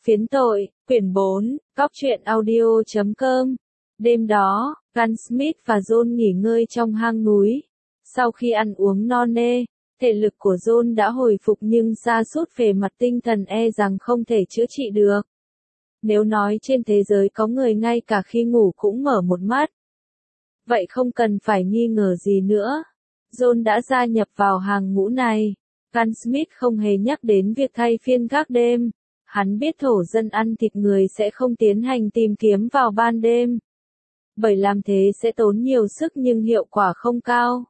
Phiến tội, quyển 4, Góc truyện audio.com. Đêm đó, Gunsmith và John nghỉ ngơi trong hang núi. Sau khi ăn uống no nê, thể lực của John đã hồi phục nhưng sa sút về mặt tinh thần e rằng không thể chữa trị được. Nếu nói trên thế giới có người ngay cả khi ngủ cũng mở một mắt, vậy không cần phải nghi ngờ gì nữa. John đã gia nhập vào hàng ngũ này. Gunsmith không hề nhắc đến việc thay phiên gác đêm. Hắn biết thổ dân ăn thịt người sẽ không tiến hành tìm kiếm vào ban đêm, bởi làm thế sẽ tốn nhiều sức nhưng hiệu quả không cao.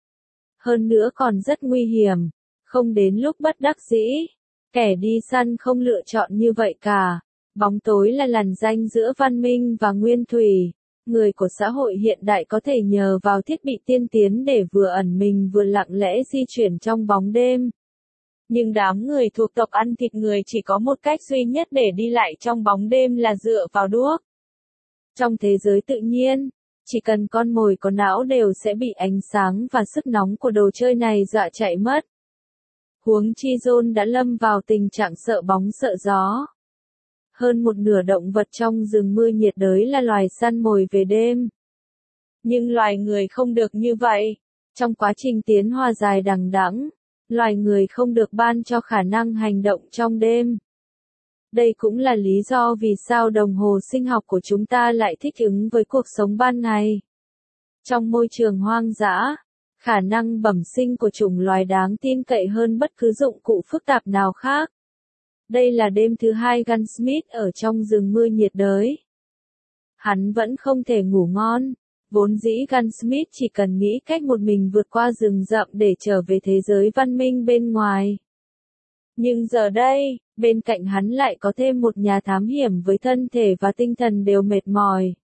Hơn nữa còn rất nguy hiểm, không đến lúc bất đắc dĩ. Kẻ đi săn không lựa chọn như vậy cả. Bóng tối là lằn ranh giữa văn minh và nguyên thủy. Người của xã hội hiện đại có thể nhờ vào thiết bị tiên tiến để vừa ẩn mình vừa lặng lẽ di chuyển trong bóng đêm. Nhưng đám người thuộc tộc ăn thịt người chỉ có một cách duy nhất để đi lại trong bóng đêm là dựa vào đuốc. Trong thế giới tự nhiên, chỉ cần con mồi có não đều sẽ bị ánh sáng và sức nóng của đồ chơi này dọa chạy mất. Huống chi John đã lâm vào tình trạng sợ bóng sợ gió. Hơn một nửa động vật trong rừng mưa nhiệt đới là loài săn mồi về đêm. Nhưng loài người không được như vậy. Trong quá trình tiến hóa dài đằng đẵng, loài người không được ban cho khả năng hành động trong đêm. Đây cũng là lý do vì sao đồng hồ sinh học của chúng ta lại thích ứng với cuộc sống ban ngày. Trong môi trường hoang dã, khả năng bẩm sinh của chủng loài đáng tin cậy hơn bất cứ dụng cụ phức tạp nào khác. Đây là đêm thứ hai Gunsmith ở trong rừng mưa nhiệt đới. Hắn vẫn không thể ngủ ngon. Vốn dĩ Gunsmith chỉ cần nghĩ cách một mình vượt qua rừng rậm để trở về thế giới văn minh bên ngoài. Nhưng giờ đây, bên cạnh hắn lại có thêm một nhà thám hiểm với thân thể và tinh thần đều mệt mỏi.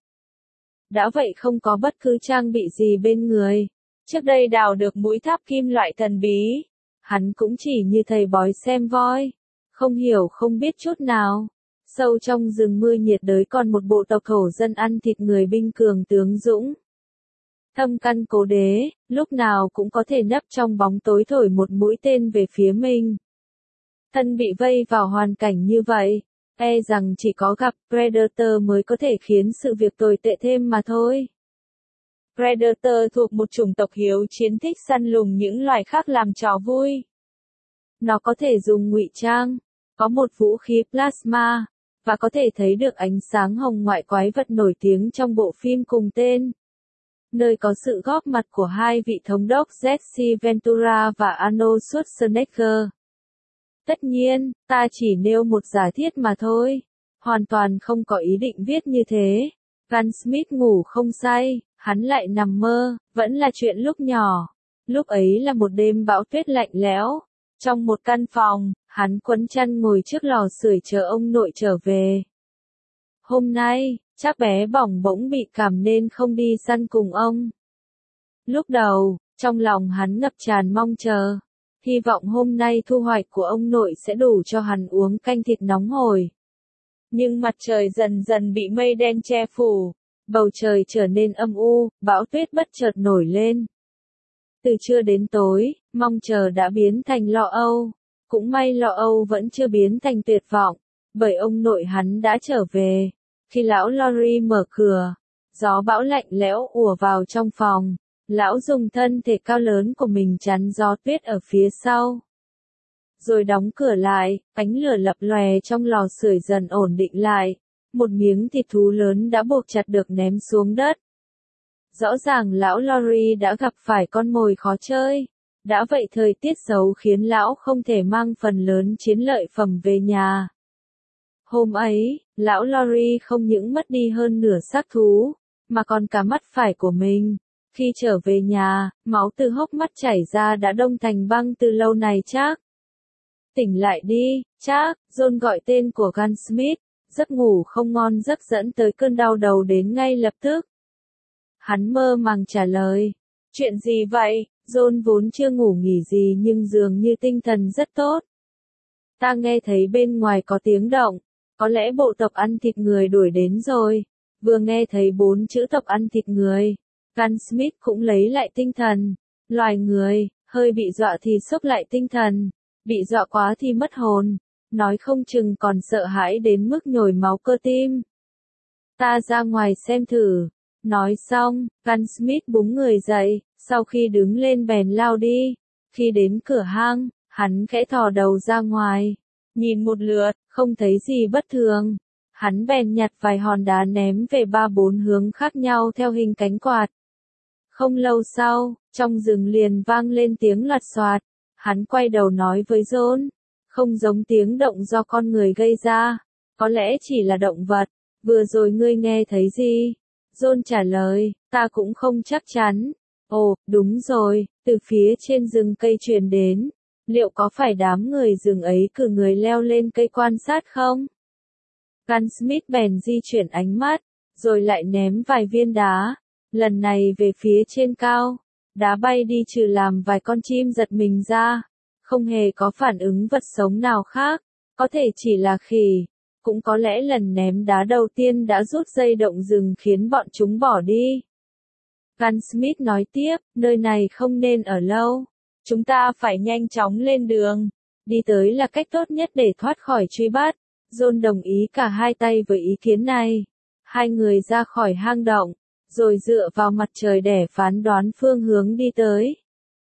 Đã vậy không có bất cứ trang bị gì bên người. Trước đây đào được mũi tháp kim loại thần bí. Hắn cũng chỉ như thầy bói xem voi. Không hiểu không biết chút nào. Sâu trong rừng mưa nhiệt đới còn một bộ tộc thổ dân ăn thịt người binh cường tướng dũng. Thâm căn cố đế, lúc nào cũng có thể nấp trong bóng tối thổi một mũi tên về phía mình. Thân bị vây vào hoàn cảnh như vậy, e rằng chỉ có gặp Predator mới có thể khiến sự việc tồi tệ thêm mà thôi. Predator thuộc một chủng tộc hiếu chiến thích săn lùng những loài khác làm trò vui. Nó có thể dùng ngụy trang, có một vũ khí plasma, và có thể thấy được ánh sáng hồng ngoại quái vật nổi tiếng trong bộ phim cùng tên. Nơi có sự góp mặt của hai vị thống đốc Jesse Ventura và Arnold Schwarzenegger. Tất nhiên, ta chỉ nêu một giả thiết mà thôi. Hoàn toàn không có ý định viết như thế. Gunsmith ngủ không say, hắn lại nằm mơ, vẫn là chuyện lúc nhỏ. Lúc ấy là một đêm bão tuyết lạnh lẽo. Trong một căn phòng, hắn quấn chăn ngồi trước lò sưởi chờ ông nội trở về. Hôm nay, chắc bé bỏng bỗng bị cảm nên không đi săn cùng ông. Lúc đầu, trong lòng hắn ngập tràn mong chờ. Hy vọng hôm nay thu hoạch của ông nội sẽ đủ cho hắn uống canh thịt nóng hổi. Nhưng mặt trời dần dần bị mây đen che phủ. Bầu trời trở nên âm u, bão tuyết bất chợt nổi lên. Từ trưa đến tối, mong chờ đã biến thành lo âu. Cũng may lo âu vẫn chưa biến thành tuyệt vọng, bởi ông nội hắn đã trở về. Khi lão Lori mở cửa, gió bão lạnh lẽo ùa vào trong phòng. Lão dùng thân thể cao lớn của mình chắn gió tuyết ở phía sau. Rồi đóng cửa lại, ánh lửa lập lòe trong lò sưởi dần ổn định lại. Một miếng thịt thú lớn đã buộc chặt được ném xuống đất. Rõ ràng lão Lori đã gặp phải con mồi khó chơi. Đã vậy thời tiết xấu khiến lão không thể mang phần lớn chiến lợi phẩm về nhà. Hôm ấy, lão Lori không những mất đi hơn nửa xác thú, mà còn cả mắt phải của mình. Khi trở về nhà, máu từ hốc mắt chảy ra đã đông thành băng từ lâu này chắc. Tỉnh lại đi, chắc, John gọi tên của Gunsmith, giấc ngủ không ngon giấc dẫn tới cơn đau đầu đến ngay lập tức. Hắn mơ màng trả lời, chuyện gì vậy? John vốn chưa ngủ nghỉ gì nhưng dường như tinh thần rất tốt. Ta nghe thấy bên ngoài có tiếng động, có lẽ bộ tộc ăn thịt người đuổi đến rồi. Vừa nghe thấy 4 chữ tộc ăn thịt người, Gunsmith cũng lấy lại tinh thần. Loài người, hơi bị dọa thì xốc lại tinh thần, bị dọa quá thì mất hồn. nói không chừng còn sợ hãi đến mức nhồi máu cơ tim. Ta ra ngoài xem thử. Nói xong, Gunsmith búng người dậy, sau khi đứng lên bèn lao đi. Khi đến cửa hang, hắn khẽ thò đầu ra ngoài, nhìn một lượt, không thấy gì bất thường. Hắn bèn nhặt vài hòn đá ném về 3-4 hướng khác nhau theo hình cánh quạt. Không lâu sau, trong rừng liền vang lên tiếng loạt soạt. Hắn quay đầu nói với John, không giống tiếng động do con người gây ra, có lẽ chỉ là động vật. Vừa rồi ngươi nghe thấy gì? John trả lời, ta cũng không chắc chắn. Ồ, đúng rồi, từ phía trên rừng cây truyền đến. Liệu có phải đám người rừng ấy cử người leo lên cây quan sát không? Gunsmith bèn di chuyển ánh mắt, rồi lại ném vài viên đá. Lần này về phía trên cao, đá bay đi trừ làm vài con chim giật mình ra. Không hề có phản ứng vật sống nào khác, có thể chỉ là khỉ. Cũng có lẽ lần ném đá đầu tiên đã rút dây động rừng khiến bọn chúng bỏ đi. Gunsmith nói tiếp, nơi này không nên ở lâu. Chúng ta phải nhanh chóng lên đường. Đi tới là cách tốt nhất để thoát khỏi truy bắt. John đồng ý cả hai tay với ý kiến này. Hai người ra khỏi hang động, rồi dựa vào mặt trời để phán đoán phương hướng đi tới.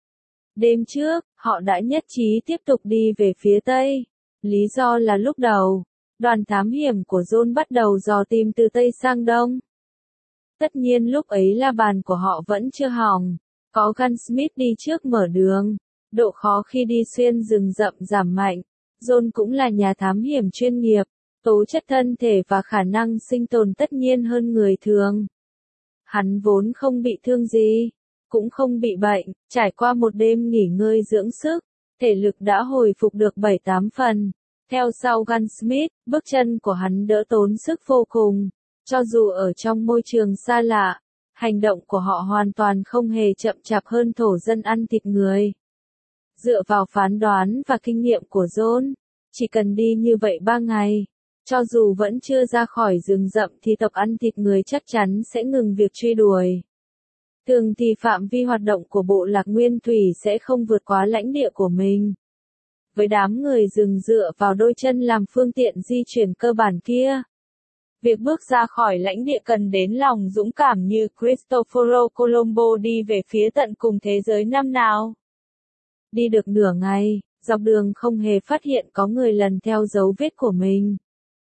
Đêm trước, họ đã nhất trí tiếp tục đi về phía tây. Lý do là lúc đầu, đoàn thám hiểm của John bắt đầu dò tìm từ tây sang đông. Tất nhiên lúc ấy la bàn của họ vẫn chưa hỏng, có Gunsmith đi trước mở đường, độ khó khi đi xuyên rừng rậm giảm mạnh. John cũng là nhà thám hiểm chuyên nghiệp, tố chất thân thể và khả năng sinh tồn tất nhiên hơn người thường. Hắn vốn không bị thương gì, cũng không bị bệnh, trải qua một đêm nghỉ ngơi dưỡng sức, thể lực đã hồi phục được 7-8 phần. Theo sau Gunsmith, bước chân của hắn đỡ tốn sức vô cùng. Cho dù ở trong môi trường xa lạ, hành động của họ hoàn toàn không hề chậm chạp hơn thổ dân ăn thịt người. Dựa vào phán đoán và kinh nghiệm của John, chỉ cần đi như vậy 3 ngày, cho dù vẫn chưa ra khỏi rừng rậm thì tộc ăn thịt người chắc chắn sẽ ngừng việc truy đuổi. Thường thì phạm vi hoạt động của bộ lạc nguyên thủy sẽ không vượt quá lãnh địa của mình. Với đám người rừng dựa vào đôi chân làm phương tiện di chuyển cơ bản kia, việc bước ra khỏi lãnh địa cần đến lòng dũng cảm như Cristoforo Colombo đi về phía tận cùng thế giới năm nào. Đi được nửa ngày, dọc đường không hề phát hiện có người lần theo dấu vết của mình.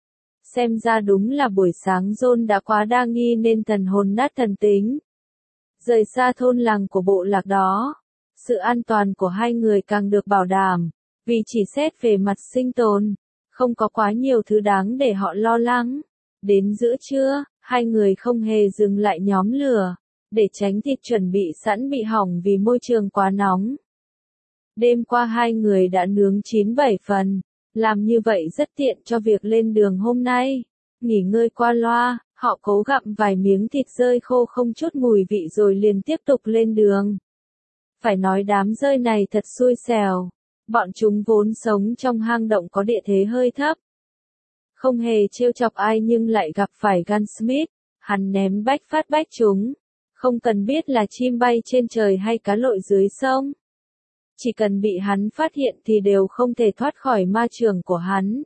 Xem ra đúng là buổi sáng John đã quá đa nghi nên thần hồn nát thần tính. Rời xa thôn làng của bộ lạc đó, sự an toàn của hai người càng được bảo đảm, vì chỉ xét về mặt sinh tồn, không có quá nhiều thứ đáng để họ lo lắng. Đến giữa trưa, hai người không hề dừng lại nhóm lửa, để tránh thịt chuẩn bị sẵn bị hỏng vì môi trường quá nóng. Đêm qua hai người đã nướng 9-7 phần, làm như vậy rất tiện cho việc lên đường hôm nay. Nghỉ ngơi qua loa, họ cố gặm vài miếng thịt rơi khô không chút mùi vị rồi liền tiếp tục lên đường. Phải nói đám rơi này thật xui xẻo, bọn chúng vốn sống trong hang động có địa thế hơi thấp. Không hề trêu chọc ai nhưng lại gặp phải Gunsmith, hắn ném bách phát bách chúng. Không cần biết là chim bay trên trời hay cá lội dưới sông. Chỉ cần bị hắn phát hiện thì đều không thể thoát khỏi ma trường của hắn.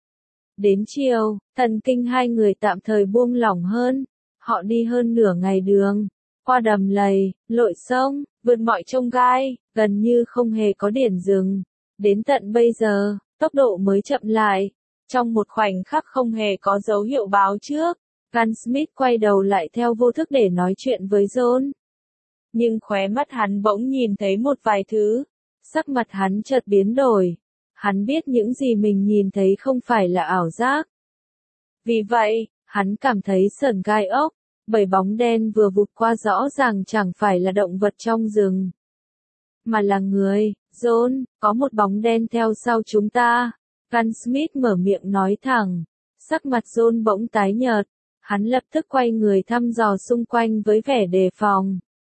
Đến chiều, thần kinh hai người tạm thời buông lỏng hơn. Họ đi hơn nửa ngày đường, qua đầm lầy, lội sông, vượt mọi chông gai, gần như không hề có điểm dừng. Đến tận bây giờ, tốc độ mới chậm lại. Trong một khoảnh khắc không hề có dấu hiệu báo trước, Gunsmith quay đầu lại theo vô thức để nói chuyện với John. Nhưng khóe mắt hắn bỗng nhìn thấy một vài thứ. Sắc mặt hắn chợt biến đổi. Hắn biết những gì mình nhìn thấy không phải là ảo giác. Vì vậy, hắn cảm thấy sởn gai ốc, bởi bóng đen vừa vụt qua rõ ràng chẳng phải là động vật trong rừng, mà là người. John, có một bóng đen theo sau chúng ta. Gunsmith mở miệng nói thẳng. Sắc mặt John bỗng tái nhợt. Hắn lập tức quay người thăm dò xung quanh với vẻ đề phòng.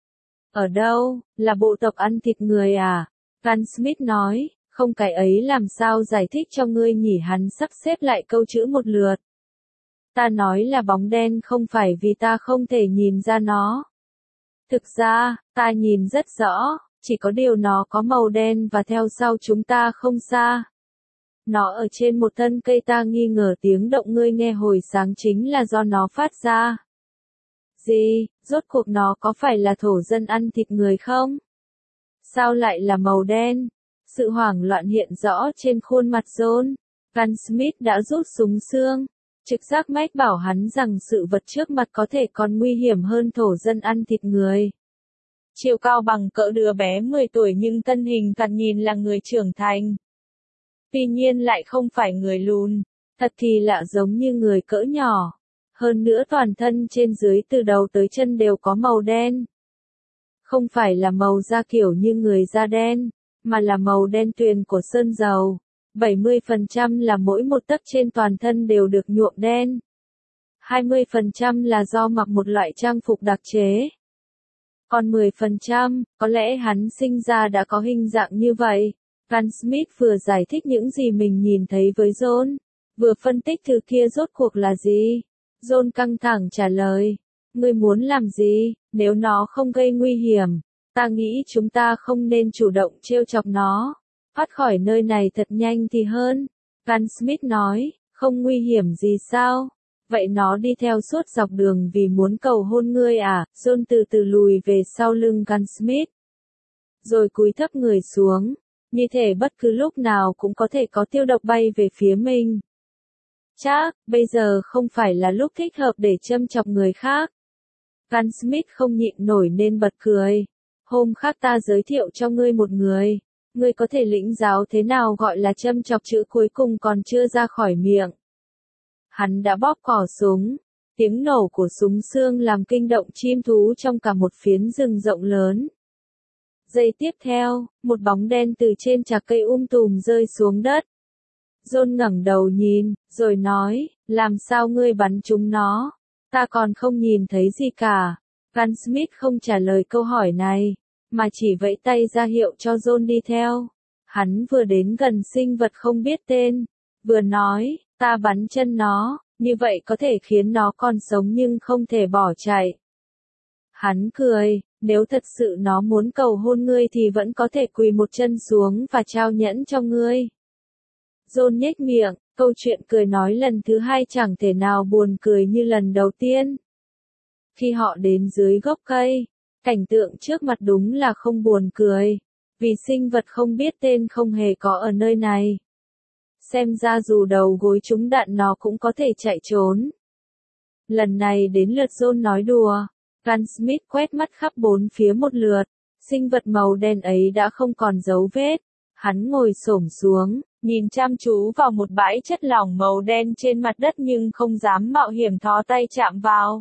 Ở đâu, là bộ tộc ăn thịt người à? Gunsmith nói, không cái ấy làm sao giải thích cho ngươi nhỉ, hắn sắp xếp lại câu chữ một lượt. Ta nói là bóng đen không phải vì ta không thể nhìn ra nó. Thực ra, ta nhìn rất rõ, chỉ có điều nó có màu đen và theo sau chúng ta không xa. Nó ở trên một thân cây, ta nghi ngờ tiếng động ngươi nghe hồi sáng chính là do nó phát ra. Gì, rốt cuộc nó có phải là thổ dân ăn thịt người không? Sao lại là màu đen? Sự hoảng loạn hiện rõ trên khuôn mặt John. Gunsmith đã rút súng xương. Trực giác mách bảo hắn rằng sự vật trước mặt có thể còn nguy hiểm hơn thổ dân ăn thịt người. Chiều cao bằng cỡ đứa bé 10 tuổi nhưng thân hình thoạt nhìn là người trưởng thành. Tuy nhiên lại không phải người lùn, thật thì lạ giống như người cỡ nhỏ. Hơn nữa toàn thân trên dưới từ đầu tới chân đều có màu đen. Không phải là màu da kiểu như người da đen, mà là màu đen tuyền của sơn dầu. 70% là mỗi một tấc trên toàn thân đều được nhuộm đen. 20% là do mặc một loại trang phục đặc chế. Còn 10%, có lẽ hắn sinh ra đã có hình dạng như vậy. Gunsmith vừa giải thích những gì mình nhìn thấy với John, vừa phân tích thứ kia rốt cuộc là gì. John căng thẳng trả lời, ngươi muốn làm gì, nếu nó không gây nguy hiểm, ta nghĩ chúng ta không nên chủ động trêu chọc nó. Thoát khỏi nơi này thật nhanh thì hơn. Gunsmith nói, không nguy hiểm gì sao? Vậy nó đi theo suốt dọc đường vì muốn cầu hôn ngươi à? John từ từ lùi về sau lưng Gunsmith. Rồi cúi thấp người xuống, như thể bất cứ lúc nào cũng có thể có tiêu độc bay về phía mình. Chắc, bây giờ không phải là lúc thích hợp để châm chọc người khác. Gunsmith không nhịn nổi nên bật cười. Hôm khác ta giới thiệu cho ngươi một người. Ngươi có thể lĩnh giáo thế nào gọi là châm chọc, chữ cuối cùng còn chưa ra khỏi miệng. Hắn đã bóp cò súng. Tiếng nổ của súng xương làm kinh động chim thú trong cả một phiến rừng rộng lớn. Giây tiếp theo, một bóng đen từ trên chạc cây tùm rơi xuống đất. John ngẩng đầu nhìn, rồi nói, làm sao ngươi bắn trúng nó? Ta còn không nhìn thấy gì cả. Gunsmith không trả lời câu hỏi này, mà chỉ vẫy tay ra hiệu cho John đi theo. Hắn vừa đến gần sinh vật không biết tên, vừa nói, ta bắn chân nó, như vậy có thể khiến nó còn sống nhưng không thể bỏ chạy. Hắn cười, nếu thật sự nó muốn cầu hôn ngươi thì vẫn có thể quỳ một chân xuống và trao nhẫn cho ngươi. John nhếch miệng, câu chuyện cười nói lần thứ hai chẳng thể nào buồn cười như lần đầu tiên. Khi họ đến dưới gốc cây, cảnh tượng trước mặt đúng là không buồn cười, vì sinh vật không biết tên không hề có ở nơi này. Xem ra dù đầu gối trúng đạn nó cũng có thể chạy trốn. Lần này đến lượt John nói đùa. Gunsmith quét mắt khắp bốn phía một lượt, sinh vật màu đen ấy đã không còn dấu vết. Hắn ngồi xổm xuống, nhìn chăm chú vào một bãi chất lỏng màu đen trên mặt đất nhưng không dám mạo hiểm thò tay chạm vào.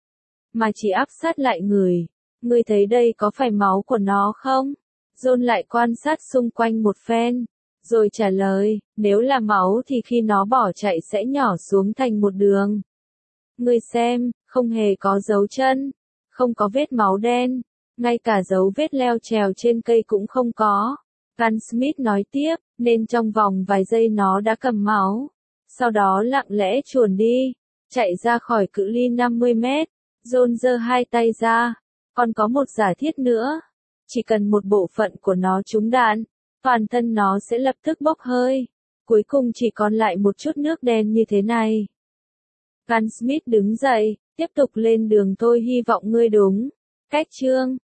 Mà chỉ áp sát lại người. Ngươi thấy đây có phải máu của nó không? John lại quan sát xung quanh một phen, rồi trả lời, nếu là máu thì khi nó bỏ chạy sẽ nhỏ xuống thành một đường. Ngươi xem, không hề có dấu chân, không có vết máu đen, ngay cả dấu vết leo trèo trên cây cũng không có. Gunsmith nói tiếp, nên trong vòng vài giây nó đã cầm máu. Sau đó lặng lẽ chuồn đi, chạy ra khỏi cự ly 50 mét. John giơ hai tay ra. Còn có một giả thiết nữa. Chỉ cần một bộ phận của nó trúng đạn, toàn thân nó sẽ lập tức bốc hơi. Cuối cùng chỉ còn lại một chút nước đen như thế này. Gunsmith đứng dậy, tiếp tục lên đường, tôi hy vọng ngươi đúng. Cách chương